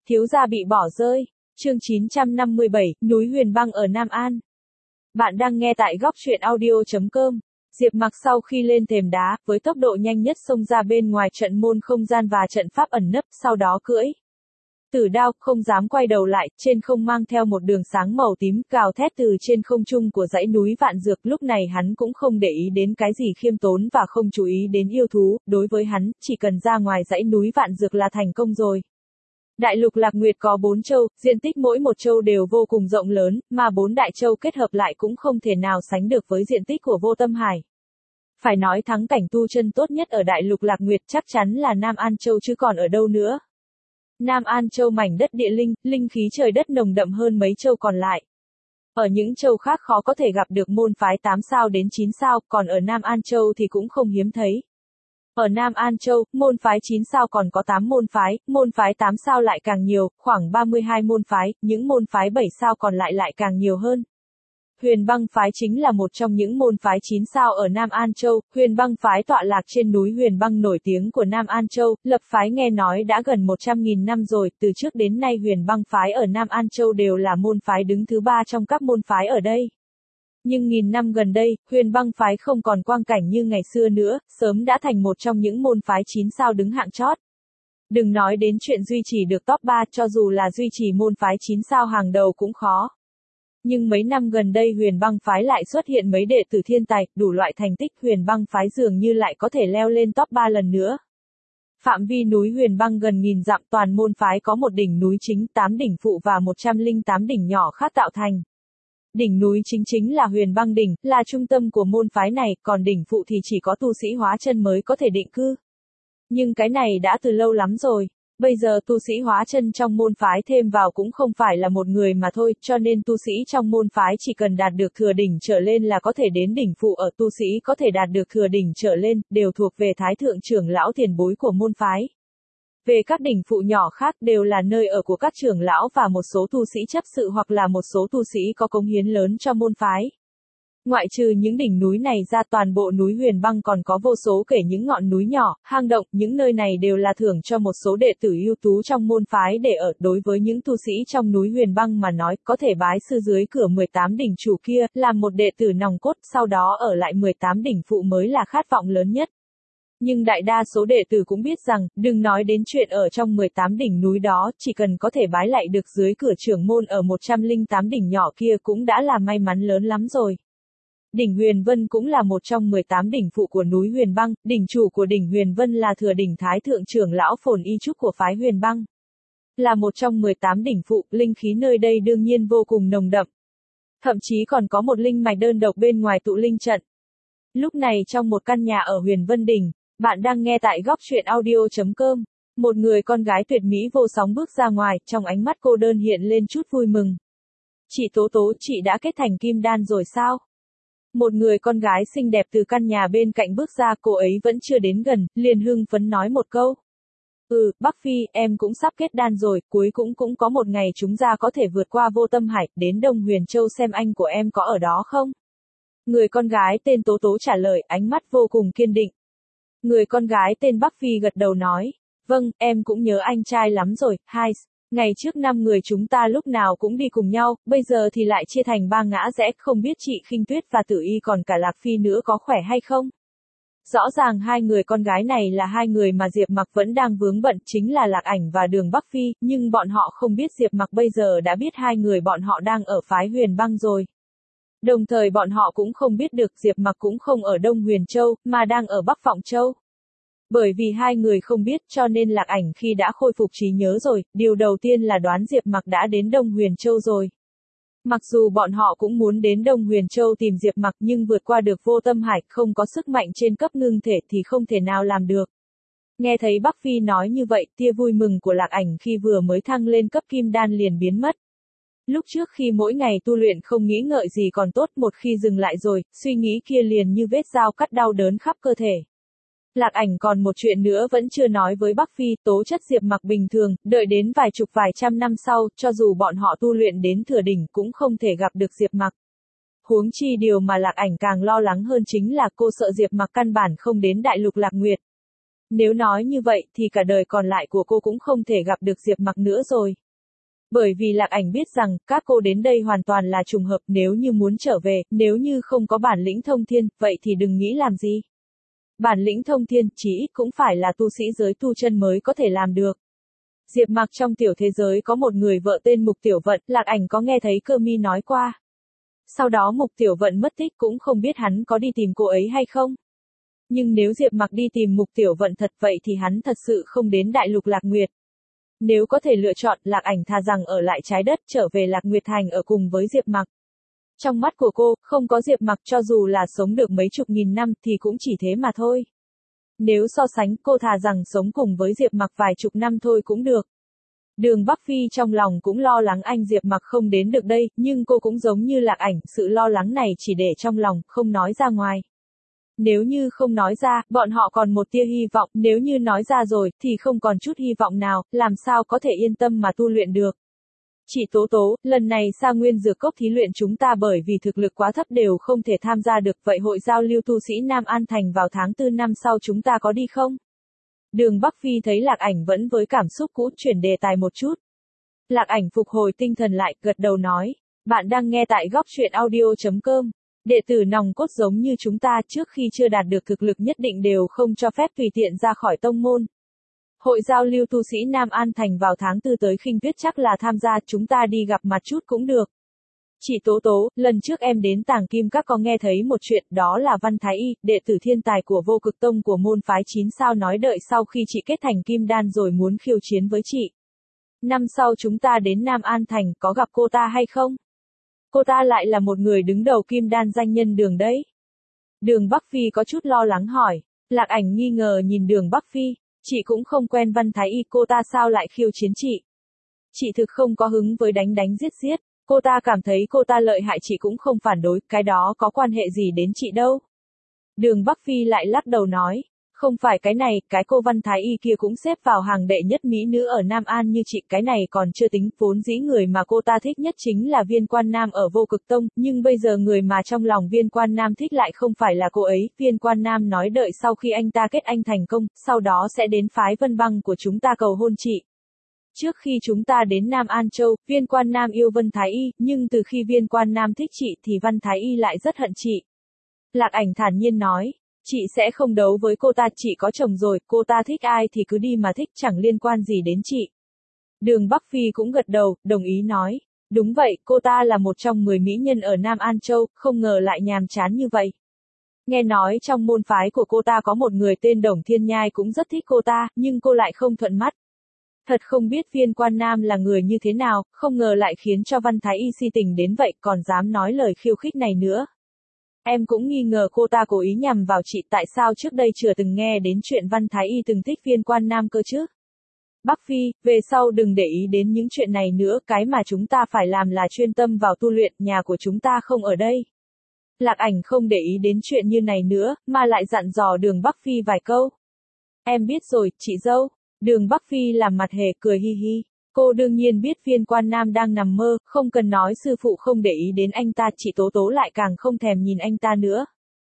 Thiếu gia bị bỏ rơi. Chương 957, núi Huyền Băng ở Nam An. Bạn đang nghe tại góc truyện audio.com. Diệp Mặc sau khi lên thềm đá, với tốc độ nhanh nhất xông ra bên ngoài trận môn không gian và trận pháp ẩn nấp, sau đó cưỡi Tử Đao, không dám quay đầu lại, trên không mang theo một đường sáng màu tím, gào thét từ trên không trung của dãy núi Vạn Dược. Lúc này hắn cũng không để ý đến cái gì khiêm tốn và không chú ý đến yêu thú, đối với hắn, chỉ cần ra ngoài dãy núi Vạn Dược là thành công rồi. Đại lục Lạc Nguyệt có 4 châu, diện tích mỗi một châu đều vô cùng rộng lớn, mà 4 đại châu kết hợp lại cũng không thể nào sánh được với diện tích của Vô Tâm Hải. Phải nói thắng cảnh tu chân tốt nhất ở Đại lục Lạc Nguyệt chắc chắn là Nam An Châu chứ còn ở đâu nữa. Nam An Châu mảnh đất địa linh khí trời đất nồng đậm hơn mấy châu còn lại. Ở những châu khác khó có thể gặp được môn phái 8 sao đến 9 sao, còn ở Nam An Châu thì cũng không hiếm thấy. Ở Nam An Châu, môn phái 9 sao còn có 8 môn phái 8 sao lại càng nhiều, khoảng 32 môn phái, những môn phái 7 sao còn lại càng nhiều hơn. Huyền Băng phái chính là một trong những môn phái 9 sao ở Nam An Châu. Huyền Băng phái tọa lạc trên núi Huyền Băng nổi tiếng của Nam An Châu, lập phái nghe nói đã gần 100.000 năm rồi, từ trước đến nay Huyền Băng phái ở Nam An Châu đều là môn phái đứng thứ 3 trong các môn phái ở đây. Nhưng nghìn năm gần đây, Huyền Băng phái không còn quang cảnh như ngày xưa nữa, sớm đã thành một trong những môn phái 9 sao đứng hạng chót. Đừng nói đến chuyện duy trì được top 3, cho dù là duy trì môn phái 9 sao hàng đầu cũng khó. Nhưng mấy năm gần đây Huyền Băng phái lại xuất hiện mấy đệ tử thiên tài, đủ loại thành tích, Huyền Băng phái dường như lại có thể leo lên top 3 lần nữa. Phạm vi núi Huyền Băng gần 1000 dặm, toàn môn phái có một đỉnh núi chính, 8 đỉnh phụ và 108 đỉnh nhỏ khác tạo thành. Đỉnh núi chính là Huyền Băng đỉnh, là trung tâm của môn phái này, còn đỉnh phụ thì chỉ có tu sĩ hóa chân mới có thể định cư. Nhưng cái này đã từ lâu lắm rồi. Bây giờ tu sĩ hóa chân trong môn phái thêm vào cũng không phải là một người mà thôi, cho nên tu sĩ trong môn phái chỉ cần đạt được thừa đỉnh trở lên là có thể đến đỉnh phụ. Ở tu sĩ có thể đạt được thừa đỉnh trở lên, đều thuộc về thái thượng trưởng lão tiền bối của môn phái. Về các đỉnh phụ nhỏ khác đều là nơi ở của các trưởng lão và một số tu sĩ chấp sự hoặc là một số tu sĩ có cống hiến lớn cho môn phái. Ngoại trừ những đỉnh núi này ra, toàn bộ núi Huyền Băng còn có vô số kể những ngọn núi nhỏ, hang động, những nơi này đều là thưởng cho một số đệ tử ưu tú trong môn phái để ở. Đối với những tu sĩ trong núi Huyền Băng mà nói, có thể bái sư dưới cửa 18 đỉnh chủ kia, làm một đệ tử nòng cốt, sau đó ở lại 18 đỉnh phụ mới là khát vọng lớn nhất. Nhưng đại đa số đệ tử cũng biết rằng, đừng nói đến chuyện ở trong 18 đỉnh núi đó, chỉ cần có thể bái lại được dưới cửa trưởng môn ở 108 đỉnh nhỏ kia cũng đã là may mắn lớn lắm rồi. Đỉnh Huyền Vân cũng là một trong 18 đỉnh phụ của núi Huyền Băng, đỉnh chủ của đỉnh Huyền Vân là thừa đỉnh thái thượng trưởng lão Phồn Y Trúc của phái Huyền Băng. Là một trong 18 đỉnh phụ, linh khí nơi đây đương nhiên vô cùng nồng đậm. Thậm chí còn có một linh mạch đơn độc bên ngoài tụ linh trận. Lúc này trong một căn nhà ở Huyền Vân Đỉnh, bạn đang nghe tại góc truyện audio.com. Một người con gái tuyệt mỹ vô sóng bước ra ngoài, trong ánh mắt cô đơn hiện lên chút vui mừng. Chị Tố Tố, chị đã kết thành kim đan rồi sao? Một người con gái xinh đẹp từ căn nhà bên cạnh bước ra, cô ấy vẫn chưa đến gần, liền hưng phấn nói một câu. Bắc Phi, em cũng sắp kết đan rồi, cuối cũng có một ngày chúng ta có thể vượt qua Vô Tâm Hải, đến Đông Huyền Châu xem anh của em có ở đó không? Người con gái tên Tố Tố trả lời, ánh mắt vô cùng kiên định. Người con gái tên Bắc Phi gật đầu nói, vâng, em cũng nhớ anh trai lắm rồi, hai. Ngày trước 5 người chúng ta lúc nào cũng đi cùng nhau, bây giờ thì lại chia thành 3 ngã rẽ, không biết chị Khinh Tuyết và Tử Y còn cả Lạc Phi nữa có khỏe hay không? Rõ ràng hai người con gái này là hai người mà Diệp Mặc vẫn đang vướng bận, chính là Lạc Ảnh và Đường Bắc Phi, nhưng bọn họ không biết Diệp Mặc bây giờ đã biết hai người bọn họ đang ở phái Huyền Băng rồi. Đồng thời bọn họ cũng không biết được Diệp Mặc cũng không ở Đông Huyền Châu, mà đang ở Bắc Vọng Châu. Bởi vì hai người không biết cho nên Lạc Ảnh khi đã khôi phục trí nhớ rồi, điều đầu tiên là đoán Diệp Mặc đã đến Đông Huyền Châu rồi. Mặc dù bọn họ cũng muốn đến Đông Huyền Châu tìm Diệp Mặc nhưng vượt qua được Vô Tâm Hải, không có sức mạnh trên cấp ngưng thể thì không thể nào làm được. Nghe thấy Bắc Phi nói như vậy, tia vui mừng của Lạc Ảnh khi vừa mới thăng lên cấp kim đan liền biến mất. Lúc trước khi mỗi ngày tu luyện không nghĩ ngợi gì còn tốt, một khi dừng lại rồi, suy nghĩ kia liền như vết dao cắt đau đớn khắp cơ thể. Lạc Ảnh còn một chuyện nữa vẫn chưa nói với Bắc Phi, tố chất Diệp Mặc bình thường, đợi đến vài trăm năm sau, cho dù bọn họ tu luyện đến thừa đỉnh cũng không thể gặp được Diệp Mặc. Huống chi điều mà Lạc Ảnh càng lo lắng hơn chính là cô sợ Diệp Mặc căn bản không đến Đại lục Lạc Nguyệt. Nếu nói như vậy thì cả đời còn lại của cô cũng không thể gặp được Diệp Mặc nữa rồi. Bởi vì Lạc Ảnh biết rằng, các cô đến đây hoàn toàn là trùng hợp, nếu như muốn trở về, nếu như không có bản lĩnh thông thiên, vậy thì đừng nghĩ làm gì. Bản lĩnh thông thiên, chỉ ít cũng phải là tu sĩ giới tu chân mới có thể làm được. Diệp Mặc trong tiểu thế giới có một người vợ tên Mục Tiểu Vận, Lạc Ảnh có nghe thấy Cơ Mi nói qua. Sau đó Mục Tiểu Vận mất tích cũng không biết hắn có đi tìm cô ấy hay không. Nhưng nếu Diệp Mặc đi tìm Mục Tiểu Vận thật vậy thì hắn thật sự không đến Đại Lục Lạc Nguyệt. Nếu có thể lựa chọn, Lạc Ảnh thà rằng ở lại trái đất trở về Lạc Nguyệt Thành ở cùng với Diệp Mặc. Trong mắt của cô, không có Diệp Mặc cho dù là sống được mấy chục nghìn năm thì cũng chỉ thế mà thôi. Nếu so sánh, cô thà rằng sống cùng với Diệp Mặc vài chục năm thôi cũng được. Đường Bắc Phi trong lòng cũng lo lắng anh Diệp Mặc không đến được đây, nhưng cô cũng giống như Lạc Ảnh, sự lo lắng này chỉ để trong lòng, không nói ra ngoài. Nếu như không nói ra, bọn họ còn một tia hy vọng, nếu như nói ra rồi, thì không còn chút hy vọng nào, làm sao có thể yên tâm mà tu luyện được. Chị Tố Tố, lần này Sa Nguyên Dược Cốc thí luyện chúng ta bởi vì thực lực quá thấp đều không thể tham gia được, vậy hội giao lưu tu sĩ Nam An Thành vào tháng 4 năm sau chúng ta có đi không? Đường Bắc Phi thấy Lạc Ảnh vẫn với cảm xúc cũ, chuyển đề tài một chút. Lạc Ảnh phục hồi tinh thần lại, gật đầu nói, bạn đang nghe tại góc truyện audio.com. Đệ tử nòng cốt giống như chúng ta trước khi chưa đạt được thực lực nhất định đều không cho phép tùy tiện ra khỏi tông môn. Hội giao lưu tu sĩ Nam An Thành vào tháng 4 tới Khinh Tuyết chắc là tham gia, chúng ta đi gặp mặt chút cũng được. Chị Tố Tố, lần trước em đến Tàng Kim Các có nghe thấy một chuyện, đó là Văn Thái Y, đệ tử thiên tài của Vô Cực Tông của môn phái 9 sao nói đợi sau khi chị kết thành kim đan rồi muốn khiêu chiến với chị. Năm sau chúng ta đến Nam An Thành, có gặp cô ta hay không? Cô ta lại là một người đứng đầu kim đan danh nhân Đường đấy. Đường Bắc Phi có chút lo lắng hỏi. Lạc Ảnh nghi ngờ nhìn Đường Bắc Phi, chị cũng không quen Văn Thái Y, cô ta sao lại khiêu chiến chị? Chị thực không có hứng với đánh đánh giết giết, cô ta cảm thấy cô ta lợi hại chị cũng không phản đối, cái đó có quan hệ gì đến chị đâu. Đường Bắc Phi lại lắc đầu nói, không phải cái này, cái cô Văn Thái Y kia cũng xếp vào hàng đệ nhất mỹ nữ ở Nam An như chị, cái này còn chưa tính, vốn dĩ người mà cô ta thích nhất chính là Viên Quan Nam ở Vô Cực Tông, nhưng bây giờ người mà trong lòng Viên Quan Nam thích lại không phải là cô ấy, Viên Quan Nam nói đợi sau khi anh ta kết anh thành công, sau đó sẽ đến phái Vân Băng của chúng ta cầu hôn chị. Trước khi chúng ta đến Nam An Châu, Viên Quan Nam yêu Văn Thái Y, nhưng từ khi Viên Quan Nam thích chị thì Văn Thái Y lại rất hận chị. Lạc Ảnh thản nhiên nói. Chị sẽ không đấu với cô ta, chị có chồng rồi, cô ta thích ai thì cứ đi mà thích, chẳng liên quan gì đến chị. Đường Bắc Phi cũng gật đầu, đồng ý nói. Đúng vậy, cô ta là một trong 10 mỹ nhân ở Nam An Châu, không ngờ lại nhàm chán như vậy. Nghe nói trong môn phái của cô ta có một người tên Đồng Thiên Nhai cũng rất thích cô ta, nhưng cô lại không thuận mắt. Thật không biết Viên Quan Nam là người như thế nào, không ngờ lại khiến cho Văn Thái Y si tình đến vậy, còn dám nói lời khiêu khích này nữa. Em cũng nghi ngờ cô ta cố ý nhằm vào chị, tại sao trước đây chưa từng nghe đến chuyện Văn Thái Y từng thích Viên Quan Nam cơ chứ? Bắc Phi, về sau đừng để ý đến những chuyện này nữa, cái mà chúng ta phải làm là chuyên tâm vào tu luyện, nhà của chúng ta không ở đây. Lạc Ảnh không để ý đến chuyện như này nữa, mà lại dặn dò Đường Bắc Phi vài câu. Em biết rồi, chị dâu. Đường Bắc Phi làm mặt hề, cười hi hi. Cô đương nhiên biết Viên Quan Nam đang nằm mơ, không cần nói sư phụ không để ý đến anh ta, chị Tố Tố lại càng không thèm nhìn anh ta nữa.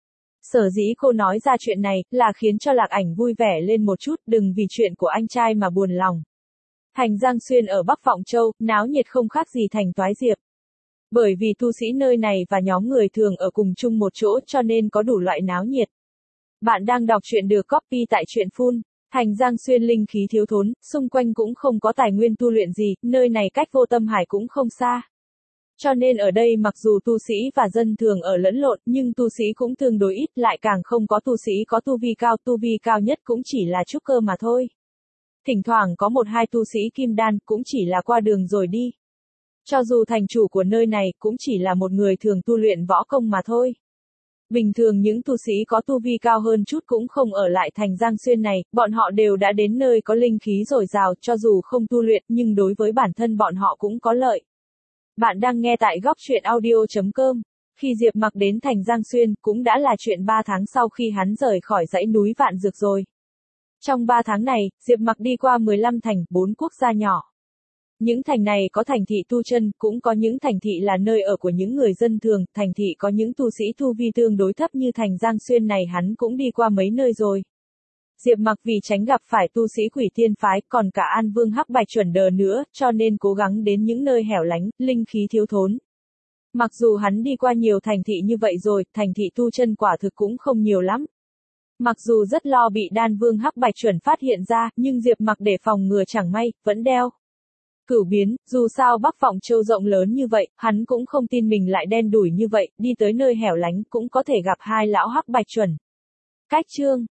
Sở dĩ cô nói ra chuyện này, là khiến cho Lạc Ảnh vui vẻ lên một chút, đừng vì chuyện của anh trai mà buồn lòng. Thành Giang Xuyên ở Bắc Vọng Châu, náo nhiệt không khác gì thành Toái Diệp. Bởi vì tu sĩ nơi này và nhóm người thường ở cùng chung một chỗ cho nên có đủ loại náo nhiệt. Bạn đang đọc truyện được copy tại truyện Phun. Thành Giang Xuyên linh khí thiếu thốn, xung quanh cũng không có tài nguyên tu luyện gì, nơi này cách Vô Tâm Hải cũng không xa. Cho nên ở đây mặc dù tu sĩ và dân thường ở lẫn lộn, nhưng tu sĩ cũng tương đối ít, lại càng không có tu sĩ có tu vi cao nhất cũng chỉ là trúc cơ mà thôi. Thỉnh thoảng có một hai tu sĩ kim đan, cũng chỉ là qua đường rồi đi. Cho dù thành chủ của nơi này, cũng chỉ là một người thường tu luyện võ công mà thôi. Bình thường những tu sĩ có tu vi cao hơn chút cũng không ở lại thành Giang Xuyên này, bọn họ đều đã đến nơi có linh khí dồi dào, cho dù không tu luyện nhưng đối với bản thân bọn họ cũng có lợi. Bạn đang nghe tại góc truyện audio.com. Khi Diệp Mặc đến thành Giang Xuyên, cũng đã là chuyện 3 tháng sau khi hắn rời khỏi dãy núi Vạn Dược rồi. Trong 3 tháng này, Diệp Mặc đi qua 15 thành, 4 quốc gia nhỏ. Những thành này có thành thị tu chân, cũng có những thành thị là nơi ở của những người dân thường, thành thị có những tu sĩ tu vi tương đối thấp như thành Giang Xuyên này hắn cũng đi qua mấy nơi rồi. Diệp Mặc vì tránh gặp phải tu sĩ Quỷ Tiên phái, còn cả An Vương Hắc Bạch Chuẩn Đờ nữa, cho nên cố gắng đến những nơi hẻo lánh, linh khí thiếu thốn. Mặc dù hắn đi qua nhiều thành thị như vậy rồi, thành thị tu chân quả thực cũng không nhiều lắm. Mặc dù rất lo bị Đan Vương Hắc Bạch Chuẩn phát hiện ra, nhưng Diệp Mặc để phòng ngừa chẳng may, vẫn đeo Cửu Biến, dù sao Bắc Vọng Châu rộng lớn như vậy, hắn cũng không tin mình lại đen đủi như vậy, đi tới nơi hẻo lánh cũng có thể gặp hai lão Hắc Bạch Chuẩn. Cách chương